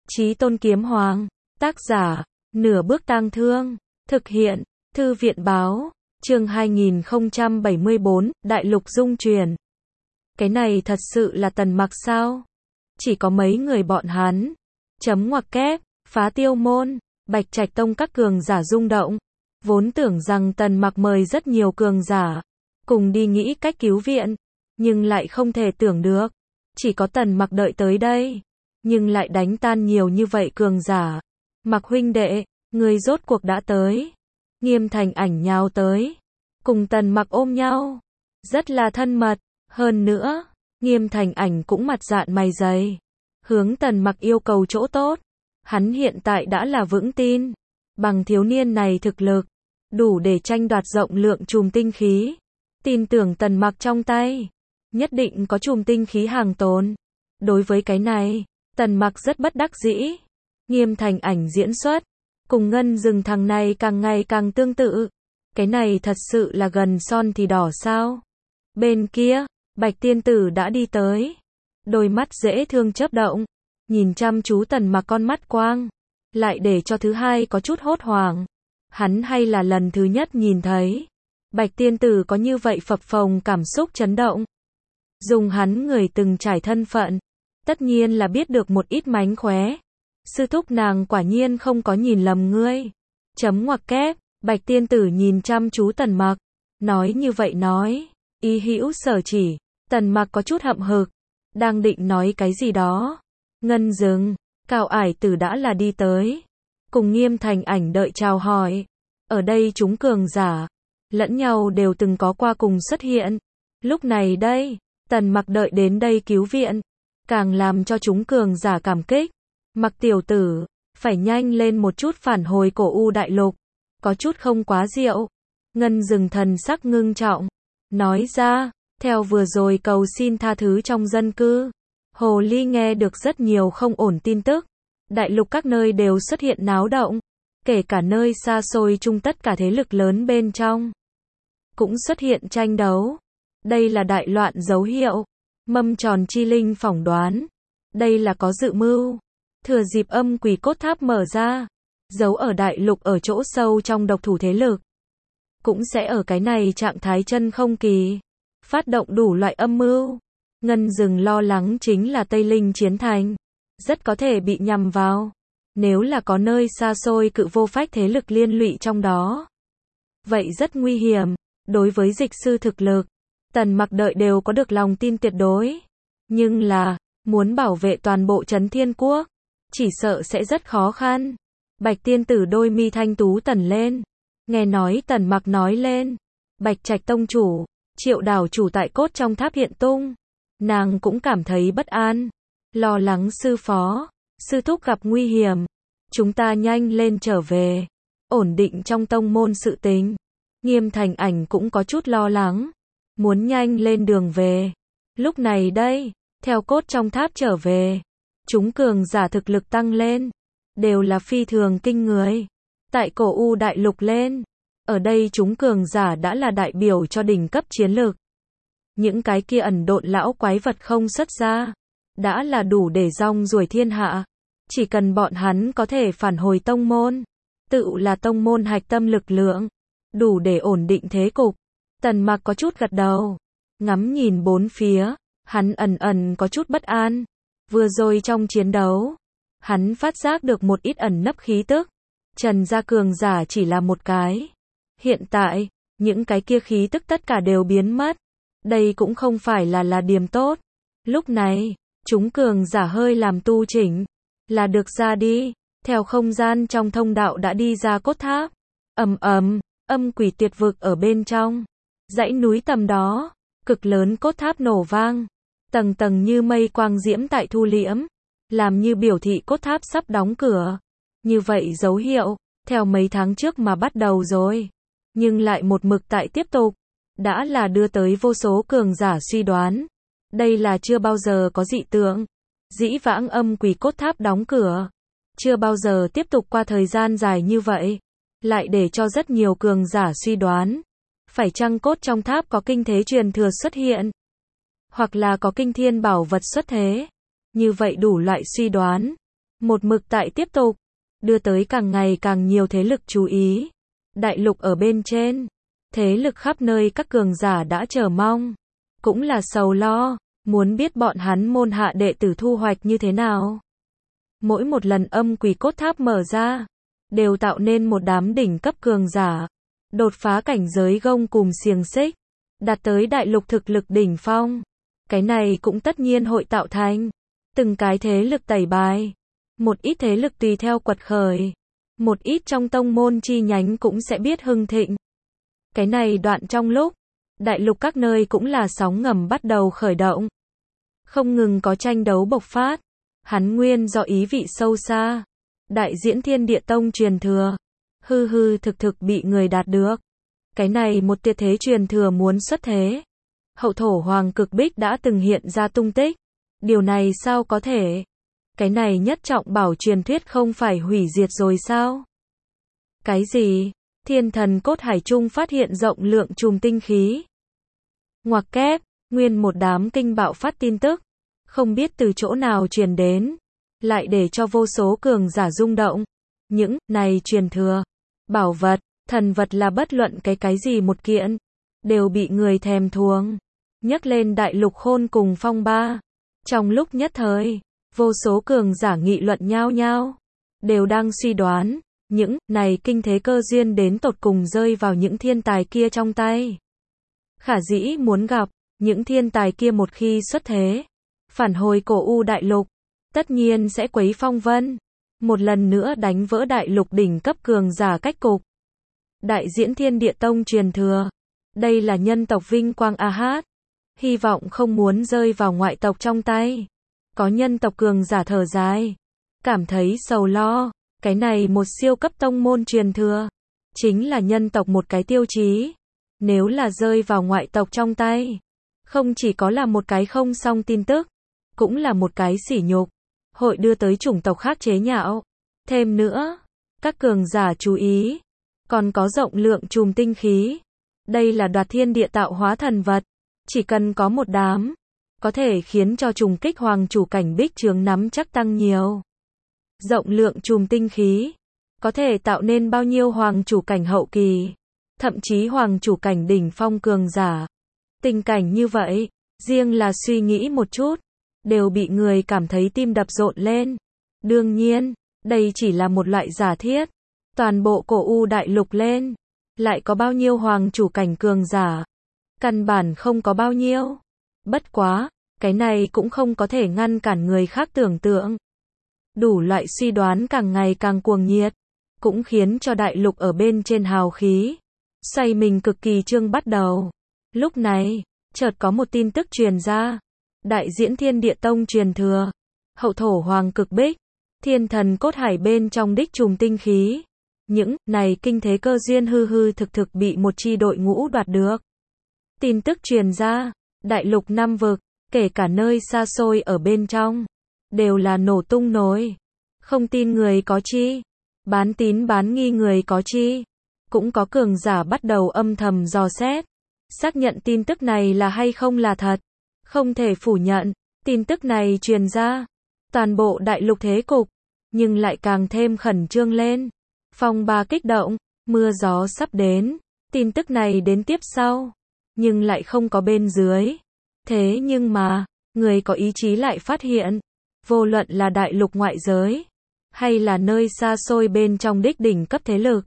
Chí Tôn Kiếm Hoàng, tác giả, Nửa Bước Tang Thương, thực hiện, Thư viện Báo, chương 2074, Đại Lục Dung Truyền. Cái này thật sự là Tần Mặc sao? Chỉ có mấy người bọn hắn. Chấm ngoặc kép, Phá Tiêu Môn, Bạch Trạch Tông các cường giả rung động. Vốn tưởng rằng Tần Mặc mời rất nhiều cường giả, cùng đi nghĩ cách cứu viện, nhưng lại không thể tưởng được. Chỉ có Tần Mặc đợi tới đây, nhưng lại đánh tan nhiều như vậy cường giả. Mặc huynh đệ, người rốt cuộc đã tới. Nghiêm Thành Ảnh nhào tới, cùng Tần Mặc ôm nhau, rất là thân mật. Hơn nữa, Nghiêm Thành Ảnh cũng mặt dạn mày dày, hướng Tần Mặc yêu cầu chỗ tốt. Hắn hiện tại đã là vững tin, bằng thiếu niên này thực lực, đủ để tranh đoạt rộng lượng chùm tinh khí. Tin tưởng Tần Mặc trong tay, nhất định có chùm tinh khí hàng tồn. Đối với cái này, Tần Mặc rất bất đắc dĩ. Nghiêm Thành Ảnh diễn xuất, cùng Ngân Dừng thằng này càng ngày càng tương tự. Cái này thật sự là gần son thì đỏ sao? Bên kia, Bạch Tiên Tử đã đi tới. Đôi mắt dễ thương chớp động, nhìn chăm chú Tần Mặc con mắt quang, lại để cho thứ hai có chút hốt hoảng. Hắn hay là lần thứ nhất nhìn thấy Bạch Tiên Tử có như vậy phập phồng cảm xúc chấn động. Dùng hắn người từng trải thân phận, tất nhiên là biết được một ít mánh khóe. Sư thúc nàng quả nhiên không có nhìn lầm ngươi. Chấm ngoặc kép, Bạch Tiên Tử nhìn chăm chú Tần Mặc, nói như vậy nói, ý hữu sở chỉ. Tần Mặc có chút hậm hực, đang định nói cái gì đó. Ngân Dừng, Cao Ải Tử đã là đi tới, cùng Nghiêm Thành Ảnh đợi chào hỏi. Ở đây chúng cường giả, lẫn nhau đều từng có qua cùng xuất hiện. Lúc này đây, Tần Mặc đợi đến đây cứu viện, càng làm cho chúng cường giả cảm kích. Mặc tiểu tử, phải nhanh lên một chút phản hồi Cổ U Đại Lục, có chút không quá diệu. Ngân Dừng thần sắc ngưng trọng, nói ra, theo vừa rồi cầu xin tha thứ trong dân cư, Hồ Ly nghe được rất nhiều không ổn tin tức. Đại lục các nơi đều xuất hiện náo động, kể cả nơi xa xôi chung tất cả thế lực lớn bên trong cũng xuất hiện tranh đấu. Đây là đại loạn dấu hiệu. Mâm Tròn Chi Linh phỏng đoán, đây là có dự mưu. Thừa dịp âm quỷ cốt tháp mở ra, giấu ở đại lục ở chỗ sâu trong độc thủ thế lực, cũng sẽ ở cái này trạng thái chân không kỳ, phát động đủ loại âm mưu. Ngân Dừng lo lắng chính là Tây Linh Chiến Thành, rất có thể bị nhằm vào. Nếu là có nơi xa xôi cự vô phách thế lực liên lụy trong đó, vậy rất nguy hiểm. Đối với dịch sư thực lực, Tần Mặc đợi đều có được lòng tin tuyệt đối. Nhưng là, muốn bảo vệ toàn bộ Trấn Thiên Quốc, chỉ sợ sẽ rất khó khăn. Bạch Tiên Tử đôi mi thanh tú tẩn lên, nghe nói Tần Mặc nói lên Bạch Trạch Tông chủ, Triệu đảo chủ tại cốt trong tháp hiện tung, nàng cũng cảm thấy bất an, lo lắng sư phó, sư thúc gặp nguy hiểm, chúng ta nhanh lên trở về, ổn định trong tông môn sự tình. Nghiêm Thành Ảnh cũng có chút lo lắng, muốn nhanh lên đường về. Lúc này đây, theo cốt trong tháp trở về, chúng cường giả thực lực tăng lên, đều là phi thường kinh người. Tại Cổ U Đại Lục lên, ở đây chúng cường giả đã là đại biểu cho đỉnh cấp chiến lược. Những cái kia ẩn độn lão quái vật không xuất ra, đã là đủ để rong ruổi thiên hạ. Chỉ cần bọn hắn có thể phản hồi tông môn, tự là tông môn hạch tâm lực lượng, đủ để ổn định thế cục. Tần Mặc có chút gật đầu, ngắm nhìn bốn phía, hắn ẩn ẩn có chút bất an. Vừa rồi trong chiến đấu, hắn phát giác được một ít ẩn nấp khí tức. Trần gia cường giả chỉ là một cái. Hiện tại, những cái kia khí tức tất cả đều biến mất. Đây cũng không phải là điểm tốt. Lúc này, chúng cường giả hơi làm tu chỉnh, là được ra đi. Theo không gian trong thông đạo đã đi ra cốt tháp. Âm quỷ tuyệt vực ở bên trong. Dãy núi tầm đó, cực lớn cốt tháp nổ vang. Tầng tầng như mây quang diễm tại thu liễm, làm như biểu thị cốt tháp sắp đóng cửa. Như vậy dấu hiệu, theo mấy tháng trước mà bắt đầu rồi. Nhưng lại một mực tại tiếp tục, đã là đưa tới vô số cường giả suy đoán. Đây là chưa bao giờ có dị tượng. Dĩ vãng âm quỷ cốt tháp đóng cửa, chưa bao giờ tiếp tục qua thời gian dài như vậy. Lại để cho rất nhiều cường giả suy đoán, phải chăng cốt trong tháp có kinh thế truyền thừa xuất hiện, hoặc là có kinh thiên bảo vật xuất thế. Như vậy đủ loại suy đoán, một mực tại tiếp tục, đưa tới càng ngày càng nhiều thế lực chú ý. Đại lục ở bên trên, thế lực khắp nơi các cường giả đã chờ mong, cũng là sầu lo, muốn biết bọn hắn môn hạ đệ tử thu hoạch như thế nào. Mỗi một lần âm quỷ cốt tháp mở ra, đều tạo nên một đám đỉnh cấp cường giả, đột phá cảnh giới gông cùm xiềng xích, đạt tới đại lục thực lực đỉnh phong. Cái này cũng tất nhiên hội tạo thành từng cái thế lực tẩy bài, một ít thế lực tùy theo quật khởi, một ít trong tông môn chi nhánh cũng sẽ biết hưng thịnh. Cái này đoạn trong lúc, đại lục các nơi cũng là sóng ngầm bắt đầu khởi động. Không ngừng có tranh đấu bộc phát, hắn nguyên do ý vị sâu xa. Đại diễn Thiên Địa Tông truyền thừa, hư hư thực thực bị người đạt được. Cái này một tuyệt thế truyền thừa muốn xuất thế. Hậu thổ Hoàng Cực Bích đã từng hiện ra tung tích. Điều này sao có thể? Cái này nhất trọng bảo truyền thuyết không phải hủy diệt rồi sao? Cái gì? Thiên thần cốt hải trung phát hiện rộng lượng chùm tinh khí. Ngoặc kép, nguyên một đám kinh bạo phát tin tức, không biết từ chỗ nào truyền đến, lại để cho vô số cường giả rung động. Những này truyền thừa, bảo vật, thần vật là bất luận cái gì một kiện, đều bị người thèm thuồng, nhấc lên đại lục khôn cùng phong ba. Trong lúc nhất thời, vô số cường giả nghị luận nhao nhao, đều đang suy đoán, những này kinh thế cơ duyên đến tột cùng rơi vào những thiên tài kia trong tay. Khả dĩ muốn gặp, những thiên tài kia một khi xuất thế, phản hồi cổ u đại lục, tất nhiên sẽ quấy phong vân, một lần nữa đánh vỡ đại lục đỉnh cấp cường giả cách cục. Đại diễn Thiên Địa Tông truyền thừa, đây là nhân tộc vinh quang a hát, hy vọng không muốn rơi vào ngoại tộc trong tay. Có nhân tộc cường giả thở dài, cảm thấy sầu lo, cái này một siêu cấp tông môn truyền thừa, chính là nhân tộc một cái tiêu chí. Nếu là rơi vào ngoại tộc trong tay, không chỉ có là một cái không xong tin tức, cũng là một cái sỉ nhục, hội đưa tới chủng tộc khác chế nhạo. Thêm nữa, các cường giả chú ý, còn có rộng lượng chùm tinh khí. Đây là đoạt thiên địa tạo hóa thần vật, chỉ cần có một đám, có thể khiến cho trùng kích hoàng chủ cảnh bích trướng nắm chắc tăng nhiều. Rộng lượng chùm tinh khí, có thể tạo nên bao nhiêu hoàng chủ cảnh hậu kỳ, thậm chí hoàng chủ cảnh đỉnh phong cường giả. Tình cảnh như vậy, riêng là suy nghĩ một chút, đều bị người cảm thấy tim đập rộn lên. Đương nhiên, đây chỉ là một loại giả thiết. Toàn bộ cổ u đại lục lên, lại có bao nhiêu hoàng chủ cảnh cường giả? Căn bản không có bao nhiêu. Bất quá, cái này cũng không có thể ngăn cản người khác tưởng tượng. Đủ loại suy đoán càng ngày càng cuồng nhiệt, cũng khiến cho đại lục ở bên trên hào khí xoay mình cực kỳ trương bắt đầu. Lúc này, chợt có một tin tức truyền ra. Đại diễn Thiên Địa Tông truyền thừa, hậu thổ Hoàng Cực Bích, thiên thần cốt hải bên trong đích trùm tinh khí. Những này kinh thế cơ duyên hư hư thực thực bị một chi đội ngũ đoạt được. Tin tức truyền ra, đại lục năm vực, kể cả nơi xa xôi ở bên trong, đều là nổ tung nổi. Không tin người có chi, bán tín bán nghi người có chi. Cũng có cường giả bắt đầu âm thầm dò xét, xác nhận tin tức này là hay không là thật. Không thể phủ nhận, tin tức này truyền ra, toàn bộ đại lục thế cục, nhưng lại càng thêm khẩn trương lên. Phong ba kích động, mưa gió sắp đến, tin tức này đến tiếp sau, nhưng lại không có bên dưới. Thế nhưng mà, người có ý chí lại phát hiện, vô luận là đại lục ngoại giới, hay là nơi xa xôi bên trong đích đỉnh cấp thế lực,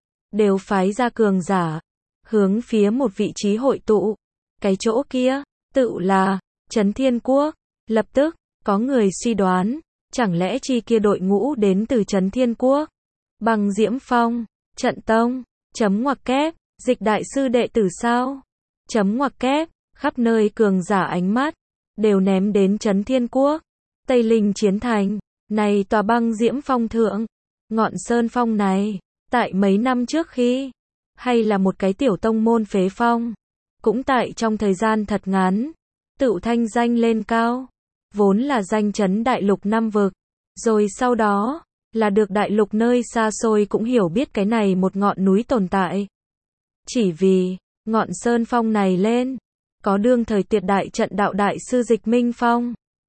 đều phái ra cường giả, hướng phía một vị trí hội tụ. Cái chỗ kia, tự là Trấn Thiên Quốc. Lập tức, có người suy đoán, chẳng lẽ chi kia đội ngũ đến từ Trấn Thiên Quốc? Băng Diễm Phong, Trận Tông, chấm ngoặc kép, dịch đại sư đệ tử sao? Chấm ngoặc kép, khắp nơi cường giả ánh mắt, đều ném đến Trấn Thiên Quốc. Tây Linh Chiến Thành, này tòa Băng Diễm Phong thượng, ngọn sơn phong này, tại mấy năm trước khi, hay là một cái tiểu tông môn phế phong, cũng tại trong thời gian thật ngắn, tự thanh danh lên cao, vốn là danh chấn đại lục năm vực, rồi sau đó, là được đại lục nơi xa xôi cũng hiểu biết cái này một ngọn núi tồn tại. Chỉ vì, ngọn sơn phong này lên, có đương thời tuyệt đại trận đạo đại sư Dịch Minh Phong.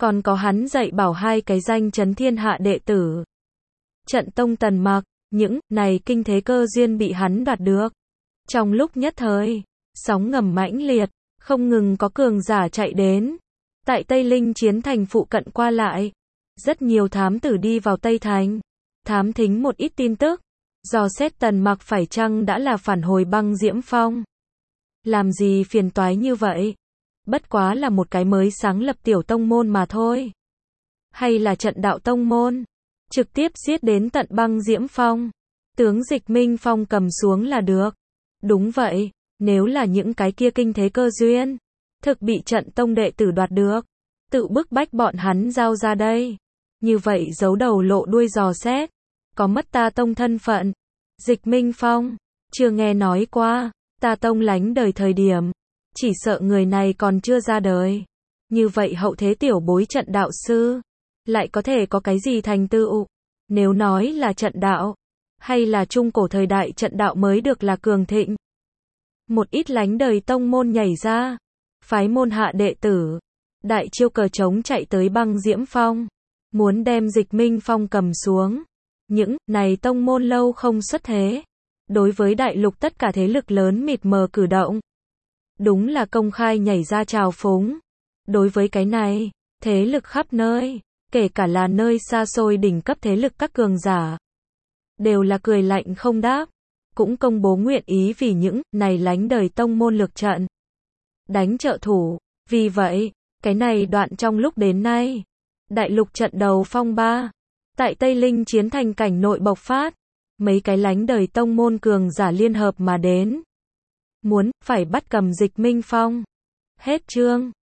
Còn có hắn dạy bảo hai cái danh chấn thiên hạ đệ tử. Trận tông Tần Mặc, những này kinh thế cơ duyên bị hắn đoạt được. Trong lúc nhất thời, sóng ngầm mãnh liệt, không ngừng có cường giả chạy đến. Tại Tây Linh chiến thành phụ cận qua lại, rất nhiều thám tử đi vào Tây Thành, thám thính một ít tin tức, dò xét Tần Mặc phải chăng đã là phản hồi Băng Diễm Phong. Làm gì phiền toái như vậy? Bất quá là một cái mới sáng lập tiểu tông môn mà thôi. Hay là trận đạo tông môn, trực tiếp giết đến tận Băng Diễm Phong. Tướng Dịch Minh Phong cầm xuống là được. Đúng vậy, nếu là những cái kia kinh thế cơ duyên, thực bị trận tông đệ tử đoạt được, tự bức bách bọn hắn giao ra đây. Như vậy giấu đầu lộ đuôi dò xét, có mất ta tông thân phận. Dịch Minh Phong, chưa nghe nói qua, ta tông lánh đời thời điểm, chỉ sợ người này còn chưa ra đời. Như vậy hậu thế tiểu bối trận đạo sư, lại có thể có cái gì thành tựu? Nếu nói là trận đạo, hay là trung cổ thời đại trận đạo mới được là cường thịnh. Một ít lánh đời tông môn nhảy ra, phái môn hạ đệ tử, đại chiêu cờ trống chạy tới Băng Diễm Phong, muốn đem Dịch Minh Phong cầm xuống. Những này tông môn lâu không xuất thế, đối với đại lục tất cả thế lực lớn mịt mờ cử động, đúng là công khai nhảy ra trào phúng. Đối với cái này, thế lực khắp nơi, kể cả là nơi xa xôi đỉnh cấp thế lực các cường giả, đều là cười lạnh không đáp, cũng công bố nguyện ý vì những này lánh đời tông môn lược trận, đánh trợ thủ. Vì vậy, cái này đoạn trong lúc đến nay, đại lục trận đầu phong ba, tại Tây Linh chiến thành cảnh nội bộc phát, mấy cái lánh đời tông môn cường giả liên hợp mà đến, muốn phải bắt cầm Dịch Minh Phong. Hết chương.